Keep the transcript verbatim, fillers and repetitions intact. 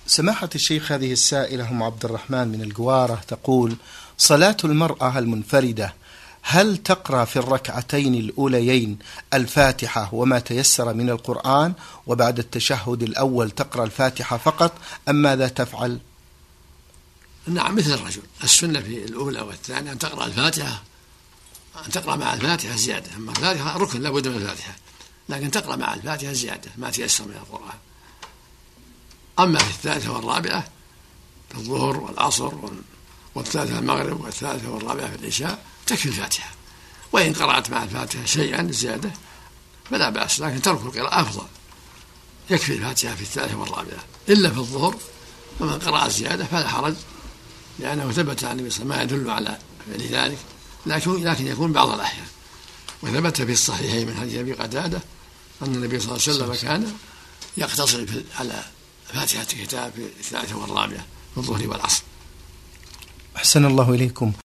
سماحة الشيخ، هذه السائلة أم عبد الرحمن من الجوارة تقول: صلاة المرأة المنفردة هل تقرأ في الركعتين الأوليين الفاتحة وما تيسر من القرآن، وبعد التشهد الأول تقرأ الفاتحة فقط، أم ماذا تفعل؟ نعم، مثل الرجل. السنة في الأولى والثانية أن تقرأ الفاتحة، أن تقرأ مع الفاتحة زيادة. أما الفاتحة ركن لا بد من الفاتحة، لكن تقرأ مع الفاتحة زيادة ما تيسر من القرآن. أما في الثالثة والرابعة في الظهر والعصر والثالثة المغرب والثالثة والرابعة في العشاء تكفي الفاتحة، وإن قرأت مع الفاتحة شيئا زيادة فلا بأس، لكن ترك القراءة أفضل. يكفي الفاتحة في الثالثة والرابعة. إلا في الظهر فمن قرأ زيادة فلا حرج، لأنه ثبت عن النبي صلى الله عليه وسلم ما يدل على ذلك، لكن لكن يكون بعض الأحيان. وثبت في الصحيحين من حديث أبي قتادة أن النبي صلى الله عليه وسلم كان يقتصر على فاتحة الكتاب في الثالثة والرابعة في الظهر والعصر. أحسن الله إليكم.